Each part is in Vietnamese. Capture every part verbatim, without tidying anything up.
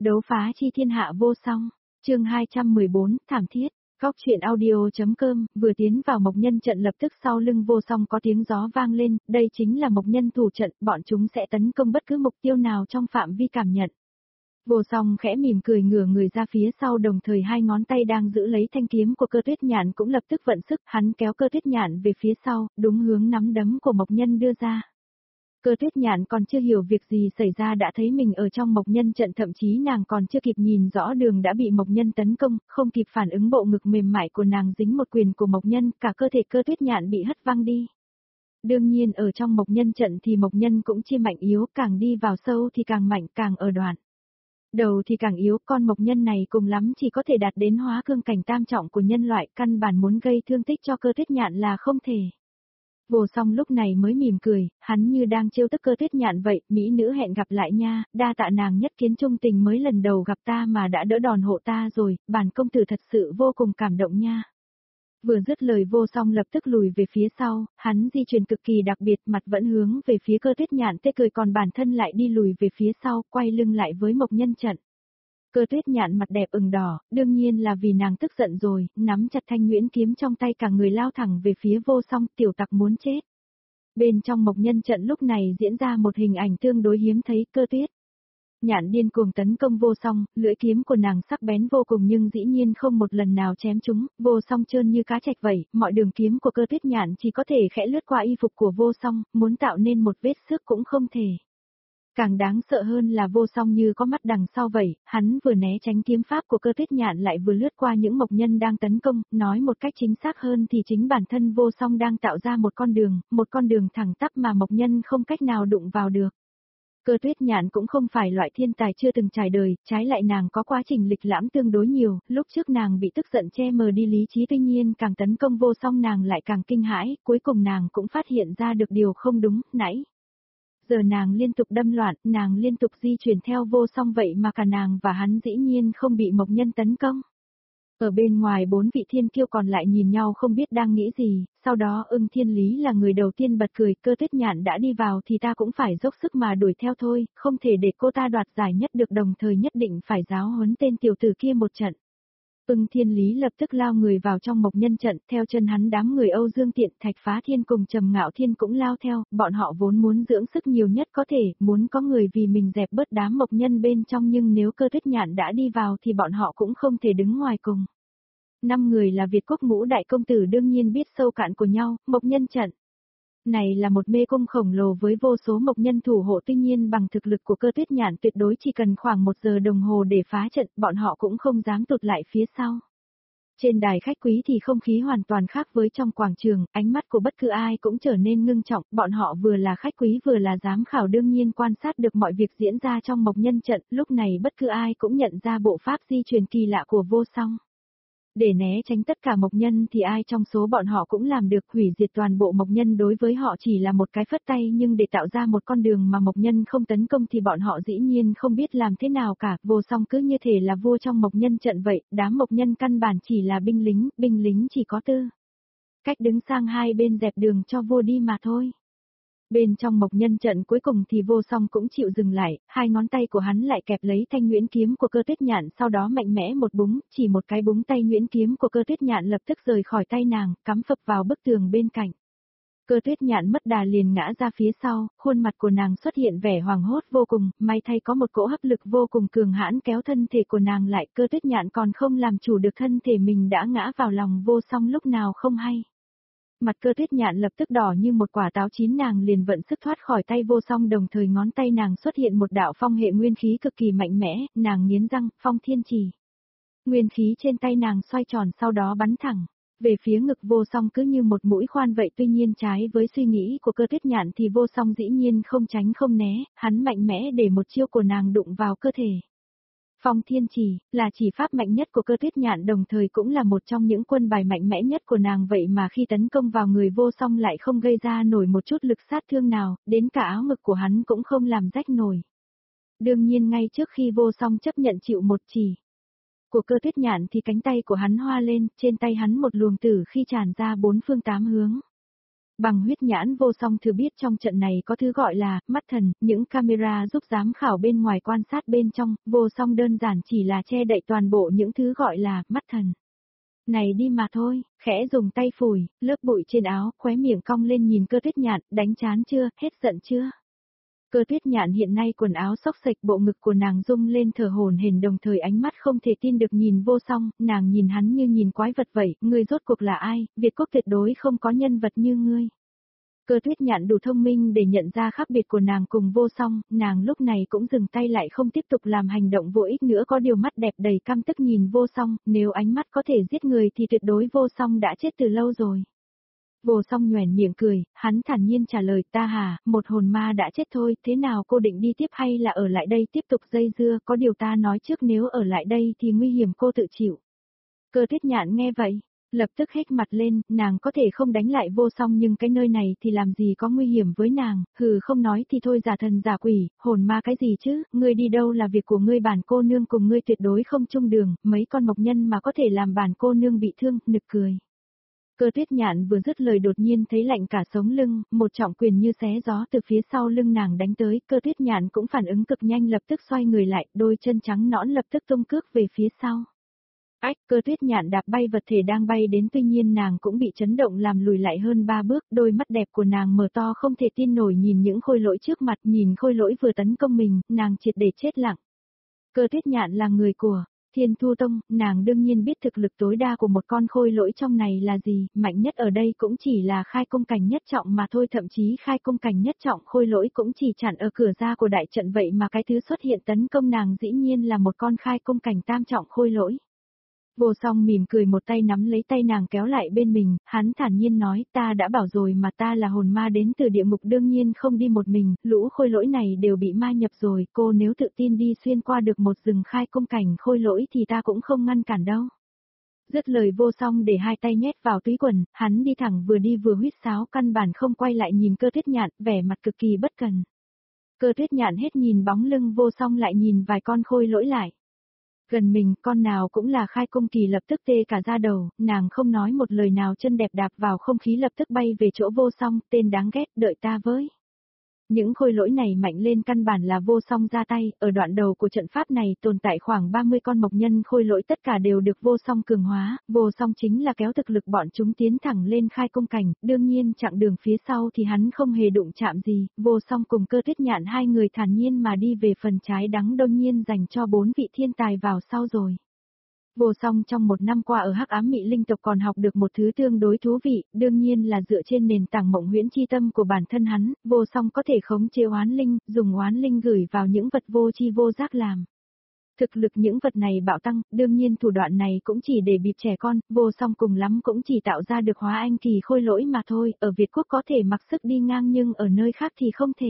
Đấu phá chi thiên hạ vô song, chương hai trăm mười bốn, thảm thiết. Góc truyện audio.com, vừa tiến vào Mộc Nhân trận lập tức sau lưng vô song có tiếng gió vang lên, đây chính là Mộc Nhân thủ trận, bọn chúng sẽ tấn công bất cứ mục tiêu nào trong phạm vi cảm nhận. Vô song khẽ mỉm cười ngửa người ra phía sau, đồng thời hai ngón tay đang giữ lấy thanh kiếm của Cơ Tuyết Nhạn cũng lập tức vận sức, hắn kéo Cơ Tuyết Nhạn về phía sau, đúng hướng nắm đấm của Mộc Nhân đưa ra. Cơ Tuyết Nhạn còn chưa hiểu việc gì xảy ra đã thấy mình ở trong Mộc Nhân trận, thậm chí nàng còn chưa kịp nhìn rõ đường đã bị Mộc Nhân tấn công, không kịp phản ứng bộ ngực mềm mại của nàng dính một quyền của Mộc Nhân, cả cơ thể Cơ Tuyết Nhạn bị hất văng đi. Đương nhiên ở trong Mộc Nhân trận thì Mộc Nhân cũng chia mạnh yếu, càng đi vào sâu thì càng mạnh, càng ở đoạn đầu thì càng yếu, con Mộc Nhân này cùng lắm chỉ có thể đạt đến hóa cương cảnh tam trọng của nhân loại, căn bản muốn gây thương tích cho Cơ Tuyết Nhạn là không thể. Vô song lúc này mới mỉm cười, hắn như đang trêu tức Cơ Tuyết Nhạn vậy, mỹ nữ hẹn gặp lại nha, đa tạ nàng nhất kiến trung tình mới lần đầu gặp ta mà đã đỡ đòn hộ ta rồi, bản công tử thật sự vô cùng cảm động nha. Vừa dứt lời vô song lập tức lùi về phía sau, hắn di chuyển cực kỳ đặc biệt, mặt vẫn hướng về phía Cơ Tuyết Nhạn tê cười, còn bản thân lại đi lùi về phía sau, quay lưng lại với Mộc Nhân trận. Cơ Tuyết Nhạn mặt đẹp ửng đỏ, đương nhiên là vì nàng tức giận rồi, nắm chặt thanh nhuyễn kiếm trong tay, cả người lao thẳng về phía vô song, tiểu tặc muốn chết. Bên trong Mộc Nhân trận lúc này diễn ra một hình ảnh tương đối hiếm thấy, Cơ Tuyết Nhạn điên cuồng tấn công vô song, lưỡi kiếm của nàng sắc bén vô cùng nhưng dĩ nhiên không một lần nào chém trúng, vô song trơn như cá trạch vậy, mọi đường kiếm của Cơ Tuyết Nhạn chỉ có thể khẽ lướt qua y phục của vô song, muốn tạo nên một vết xước cũng không thể. Càng đáng sợ hơn là vô song như có mắt đằng sau vậy, hắn vừa né tránh kiếm pháp của Cơ Tuyết Nhạn lại vừa lướt qua những Mộc Nhân đang tấn công, nói một cách chính xác hơn thì chính bản thân vô song đang tạo ra một con đường, một con đường thẳng tắp mà Mộc Nhân không cách nào đụng vào được. Cơ Tuyết Nhạn cũng không phải loại thiên tài chưa từng trải đời, trái lại nàng có quá trình lịch lãm tương đối nhiều, lúc trước nàng bị tức giận che mờ đi lý trí, tuy nhiên càng tấn công vô song nàng lại càng kinh hãi, cuối cùng nàng cũng phát hiện ra được điều không đúng, nãy giờ nàng liên tục đâm loạn, nàng liên tục di chuyển theo vô song vậy mà cả nàng và hắn dĩ nhiên không bị Mộc Nhân tấn công. Ở bên ngoài bốn vị thiên kiêu còn lại nhìn nhau không biết đang nghĩ gì, sau đó Ưng Thiên Lý là người đầu tiên bật cười, Cơ Tuyết Nhạn đã đi vào thì ta cũng phải dốc sức mà đuổi theo thôi, không thể để cô ta đoạt giải nhất được, đồng thời nhất định phải giáo huấn tên tiểu tử kia một trận. Ưng Thiên Lý lập tức lao người vào trong Mộc Nhân trận, theo chân hắn đám người Âu Dương Tiện, Thạch Phá Thiên cùng Trầm Ngạo Thiên cũng lao theo, bọn họ vốn muốn dưỡng sức nhiều nhất có thể, muốn có người vì mình dẹp bớt đám Mộc Nhân bên trong, nhưng nếu Cơ Tuyết Nhạn đã đi vào thì bọn họ cũng không thể đứng ngoài cùng. Năm người là Việt Quốc ngũ đại công tử đương nhiên biết sâu cạn của nhau, Mộc Nhân trận này là một mê cung khổng lồ với vô số Mộc Nhân thủ hộ, tuy nhiên bằng thực lực của Cơ Tuyết Nhạn tuyệt đối chỉ cần khoảng một giờ đồng hồ để phá trận, bọn họ cũng không dám tụt lại phía sau. Trên đài khách quý thì không khí hoàn toàn khác với trong quảng trường, ánh mắt của bất cứ ai cũng trở nên ngưng trọng, bọn họ vừa là khách quý vừa là giám khảo, đương nhiên quan sát được mọi việc diễn ra trong Mộc Nhân trận, lúc này bất cứ ai cũng nhận ra bộ pháp di truyền kỳ lạ của vô song. Để né tránh tất cả Mộc Nhân thì ai trong số bọn họ cũng làm được, hủy diệt toàn bộ Mộc Nhân đối với họ chỉ là một cái phất tay, nhưng để tạo ra một con đường mà Mộc Nhân không tấn công thì bọn họ dĩ nhiên không biết làm thế nào cả, vô song cứ như thể là vua trong Mộc Nhân trận vậy, đám Mộc Nhân căn bản chỉ là binh lính, binh lính chỉ có tư cách đứng sang hai bên dẹp đường cho vua đi mà thôi. Bên trong Mộc Nhân trận cuối cùng thì vô song cũng chịu dừng lại, hai ngón tay của hắn lại kẹp lấy thanh nhuyễn kiếm của Cơ Tuyết Nhạn, sau đó mạnh mẽ một búng, chỉ một cái búng tay nhuyễn kiếm của Cơ Tuyết Nhạn lập tức rời khỏi tay nàng, cắm phập vào bức tường bên cạnh. Cơ Tuyết Nhạn mất đà liền ngã ra phía sau, khuôn mặt của nàng xuất hiện vẻ hoảng hốt vô cùng, may thay có một cỗ hấp lực vô cùng cường hãn kéo thân thể của nàng lại, Cơ Tuyết Nhạn còn không làm chủ được thân thể mình đã ngã vào lòng vô song lúc nào không hay. Mặt Cơ Tuyết Nhạn lập tức đỏ như một quả táo chín, nàng liền vận sức thoát khỏi tay vô song, đồng thời ngón tay nàng xuất hiện một đạo phong hệ nguyên khí cực kỳ mạnh mẽ, nàng nghiến răng, phong thiên trì. Nguyên khí trên tay nàng xoay tròn sau đó bắn thẳng về phía ngực vô song cứ như một mũi khoan vậy, tuy nhiên trái với suy nghĩ của Cơ Tuyết Nhạn thì vô song dĩ nhiên không tránh không né, hắn mạnh mẽ để một chiêu của nàng đụng vào cơ thể. Phong thiên trì, là chỉ pháp mạnh nhất của Cơ Tuyết Nhạn, đồng thời cũng là một trong những quân bài mạnh mẽ nhất của nàng, vậy mà khi tấn công vào người vô song lại không gây ra nổi một chút lực sát thương nào, đến cả áo ngực của hắn cũng không làm rách nổi. Đương nhiên ngay trước khi vô song chấp nhận chịu một chỉ của Cơ Tuyết Nhạn thì cánh tay của hắn hoa lên, trên tay hắn một luồng tử khi tràn ra bốn phương tám hướng. Bằng huyết nhãn vô song thừa biết trong trận này có thứ gọi là mắt thần, những camera giúp giám khảo bên ngoài quan sát bên trong, vô song đơn giản chỉ là che đậy toàn bộ những thứ gọi là mắt thần. Này đi mà thôi, khẽ dùng tay phủi, lớp bụi trên áo, khóe miệng cong lên nhìn Cơ Tuyết Nhạn, đánh chán chưa, hết giận chưa? Cơ Tuyết Nhạn hiện nay quần áo xốc xệch, bộ ngực của nàng rung lên thở hổn hển, đồng thời ánh mắt không thể tin được nhìn vô song, nàng nhìn hắn như nhìn quái vật vậy, ngươi rốt cuộc là ai, Việt quốc tuyệt đối không có nhân vật như ngươi. Cơ Tuyết Nhạn đủ thông minh để nhận ra khác biệt của nàng cùng vô song, nàng lúc này cũng dừng tay lại không tiếp tục làm hành động vô ích nữa, có điều mắt đẹp đầy căm tức nhìn vô song, nếu ánh mắt có thể giết người thì tuyệt đối vô song đã chết từ lâu rồi. Vô song nhoẻn miệng cười, hắn thản nhiên trả lời, ta hà, một hồn ma đã chết thôi, thế nào cô định đi tiếp hay là ở lại đây tiếp tục dây dưa, có điều ta nói trước nếu ở lại đây thì nguy hiểm cô tự chịu. Cơ Tuyết Nhạn nghe vậy, lập tức hét mặt lên, nàng có thể không đánh lại vô song nhưng cái nơi này thì làm gì có nguy hiểm với nàng, hừ không nói thì thôi, giả thần giả quỷ, hồn ma cái gì chứ, ngươi đi đâu là việc của ngươi, bản cô nương cùng ngươi tuyệt đối không chung đường, mấy con mộc nhân mà có thể làm bản cô nương bị thương, nực cười. Cơ Tuyết Nhạn vừa dứt lời đột nhiên thấy lạnh cả sống lưng, một trọng quyền như xé gió từ phía sau lưng nàng đánh tới, Cơ Tuyết Nhạn cũng phản ứng cực nhanh, lập tức xoay người lại, đôi chân trắng nõn lập tức tung cước về phía sau. Ách, Cơ Tuyết Nhạn đạp bay vật thể đang bay đến, tuy nhiên nàng cũng bị chấn động làm lùi lại hơn ba bước, đôi mắt đẹp của nàng mở to không thể tin nổi nhìn những khôi lỗi trước mặt, nhìn khôi lỗi vừa tấn công mình, nàng triệt để chết lặng. Cơ Tuyết Nhạn là người của Thiên Thu Tông, nàng đương nhiên biết thực lực tối đa của một con khôi lỗi trong này là gì, mạnh nhất ở đây cũng chỉ là khai công cảnh nhất trọng mà thôi, thậm chí khai công cảnh nhất trọng khôi lỗi cũng chỉ chặn ở cửa ra của đại trận, vậy mà cái thứ xuất hiện tấn công nàng dĩ nhiên là một con khai công cảnh tam trọng khôi lỗi. Vô song mỉm cười một tay nắm lấy tay nàng kéo lại bên mình, hắn thản nhiên nói, ta đã bảo rồi mà, ta là hồn ma đến từ địa ngục, đương nhiên không đi một mình, lũ khôi lỗi này đều bị ma nhập rồi, cô nếu tự tin đi xuyên qua được một rừng khai công cảnh khôi lỗi thì ta cũng không ngăn cản đâu. Dứt lời vô song để hai tay nhét vào túi quần, hắn đi thẳng vừa đi vừa huýt sáo, căn bản không quay lại nhìn Cơ Tuyết Nhạn, vẻ mặt cực kỳ bất cần. Cơ Tuyết Nhạn hết nhìn bóng lưng vô song lại nhìn vài con khôi lỗi lại. Gần mình, con nào cũng là khai công kỳ, lập tức tê cả da đầu, nàng không nói một lời nào, chân đẹp đạp vào không khí lập tức bay về chỗ vô song, tên đáng ghét, đợi ta với. Những khôi lỗi này mạnh lên căn bản là vô song ra tay, ở đoạn đầu của trận pháp này tồn tại khoảng ba mươi con mộc nhân khôi lỗi, tất cả đều được vô song cường hóa, vô song chính là kéo thực lực bọn chúng tiến thẳng lên khai công cảnh, đương nhiên chặng đường phía sau thì hắn không hề đụng chạm gì, vô song cùng Cơ Tuyết Nhạn hai người thản nhiên mà đi về phần trái đắng đương nhiên dành cho bốn vị thiên tài vào sau rồi. Vô song trong một năm qua ở Hắc Ám Mị Linh tộc còn học được một thứ tương đối thú vị, đương nhiên là dựa trên nền tảng mộng huyễn chi tâm của bản thân hắn, vô song có thể khống chế oán linh, dùng oán linh gửi vào những vật vô chi vô giác làm. Thực lực những vật này bạo tăng, đương nhiên thủ đoạn này cũng chỉ để bịp trẻ con, vô song cùng lắm cũng chỉ tạo ra được hóa anh kỳ khôi lỗi mà thôi, ở Việt Quốc có thể mặc sức đi ngang nhưng ở nơi khác thì không thể.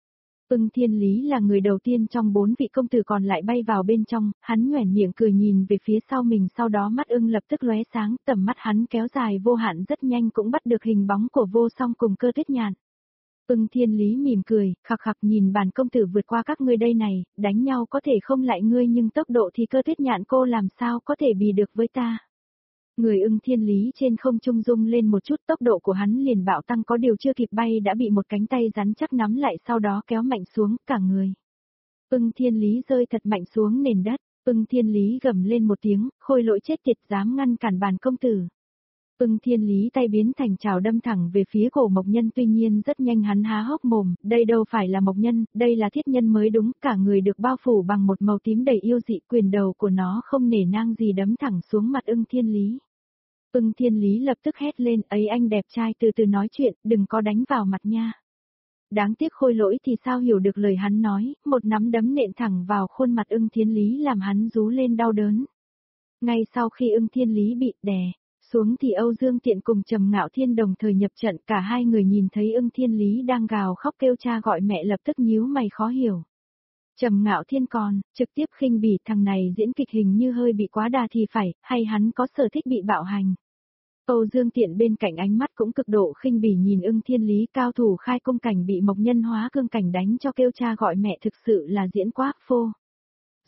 Ưng Thiên Lý là người đầu tiên trong bốn vị công tử còn lại bay vào bên trong, hắn nhoẻn miệng cười nhìn về phía sau mình, sau đó mắt ưng lập tức lóe sáng, tầm mắt hắn kéo dài vô hạn, rất nhanh cũng bắt được hình bóng của vô song cùng Cơ Tuyết Nhạn. Ưng Thiên Lý mỉm cười, khặc khặc nhìn bản công tử vượt qua các ngươi đây này, đánh nhau có thể không lại ngươi nhưng tốc độ thì Cơ Tuyết Nhạn cô làm sao có thể bì được với ta. Người Ưng Thiên Lý trên không trung rung lên một chút, tốc độ của hắn liền bạo tăng, có điều chưa kịp bay đã bị một cánh tay rắn chắc nắm lại, sau đó kéo mạnh xuống cả người. Ưng Thiên Lý rơi thật mạnh xuống nền đất, Ưng Thiên Lý gầm lên một tiếng, khôi lỗi chết tiệt dám ngăn cản bản công tử. Ưng Thiên Lý tay biến thành trảo đâm thẳng về phía cổ mộc nhân, tuy nhiên rất nhanh hắn há hốc mồm, đây đâu phải là mộc nhân, đây là thiết nhân mới đúng, cả người được bao phủ bằng một màu tím đầy yêu dị, quyền đầu của nó không nể nang gì đấm thẳng xuống mặt Ưng Thiên Lý. Ưng Thiên Lý lập tức hét lên, ấy anh đẹp trai từ từ nói chuyện, đừng có đánh vào mặt nha. Đáng tiếc khôi lỗi thì sao hiểu được lời hắn nói, một nắm đấm nện thẳng vào khuôn mặt Ưng Thiên Lý làm hắn rú lên đau đớn. Ngay sau khi Ưng Thiên Lý bị đè xuống thì Âu Dương Tiện cùng Trầm Ngạo Thiên đồng thời nhập trận, cả hai người nhìn thấy Ưng Thiên Lý đang gào khóc kêu cha gọi mẹ lập tức nhíu mày khó hiểu. Trầm Ngạo Thiên còn trực tiếp khinh bỉ, thằng này diễn kịch hình như hơi bị quá đà thì phải, hay hắn có sở thích bị bạo hành. Âu Dương Tiện bên cạnh ánh mắt cũng cực độ khinh bỉ nhìn Ưng Thiên Lý, cao thủ khai công cảnh bị mộc nhân hóa cương cảnh đánh cho kêu cha gọi mẹ, thực sự là diễn quá phô.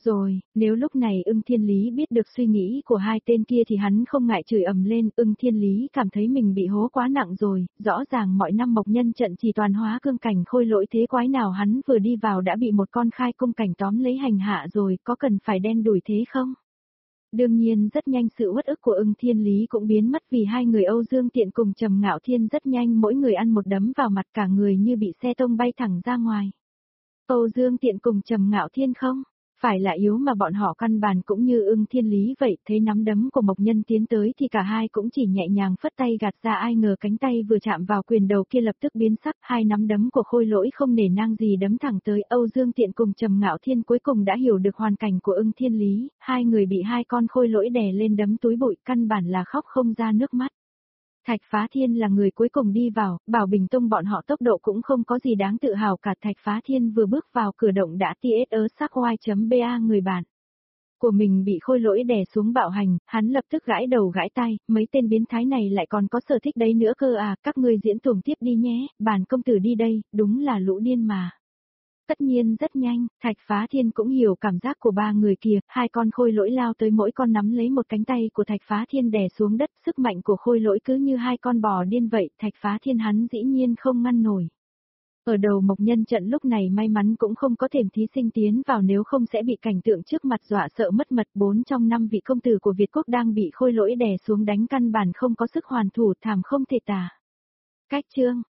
Rồi, nếu lúc này Ưng Thiên Lý biết được suy nghĩ của hai tên kia thì hắn không ngại chửi ầm lên, Ưng Thiên Lý cảm thấy mình bị hố quá nặng rồi, rõ ràng mọi năm Mộc Nhân trận chỉ toàn hóa cương cảnh khôi lỗi thế quái nào hắn vừa đi vào đã bị một con khai cung cảnh tóm lấy hành hạ rồi, có cần phải đen đủi thế không? Đương nhiên rất nhanh sự uất ức của Ưng Thiên Lý cũng biến mất vì hai người Âu Dương Tiện cùng Trầm Ngạo Thiên rất nhanh mỗi người ăn một đấm vào mặt cả người như bị xe tông bay thẳng ra ngoài. Âu Dương Tiện cùng Trầm Ngạo Thiên không? Phải là yếu mà bọn họ căn bản cũng như Ưng Thiên Lý vậy, thấy nắm đấm của Mộc Nhân tiến tới thì cả hai cũng chỉ nhẹ nhàng phất tay gạt ra, ai ngờ cánh tay vừa chạm vào quyền đầu kia lập tức biến sắc, hai nắm đấm của khôi lỗi không nể nang gì đấm thẳng tới. Âu Dương Tiện cùng Trầm Ngạo Thiên cuối cùng đã hiểu được hoàn cảnh của Ưng Thiên Lý, hai người bị hai con khôi lỗi đè lên đấm túi bụi, căn bản là khóc không ra nước mắt. Thạch Phá Thiên là người cuối cùng đi vào, Bảo Bình Tông bọn họ tốc độ cũng không có gì đáng tự hào cả. Thạch Phá Thiên vừa bước vào cửa động đã tê ét ớ sắc y.ba người bạn của mình bị khôi lỗi đè xuống bạo hành, hắn lập tức gãi đầu gãi tay, mấy tên biến thái này lại còn có sở thích đấy nữa cơ à, các ngươi diễn tuồng tiếp đi nhé, bản công tử đi đây, đúng là lũ điên mà. Tất nhiên rất nhanh, Thạch Phá Thiên cũng hiểu cảm giác của ba người kia, hai con khôi lỗi lao tới mỗi con nắm lấy một cánh tay của Thạch Phá Thiên đè xuống đất, sức mạnh của khôi lỗi cứ như hai con bò điên vậy, Thạch Phá Thiên hắn dĩ nhiên không ngăn nổi. Ở đầu Mộc Nhân trận lúc này may mắn cũng không có thềm thí sinh tiến vào, nếu không sẽ bị cảnh tượng trước mặt dọa sợ mất mật. Bốn trong năm vị công tử của Việt Quốc đang bị khôi lỗi đè xuống đánh, căn bản không có sức hoàn thủ, thảm không thể tả. Cách chương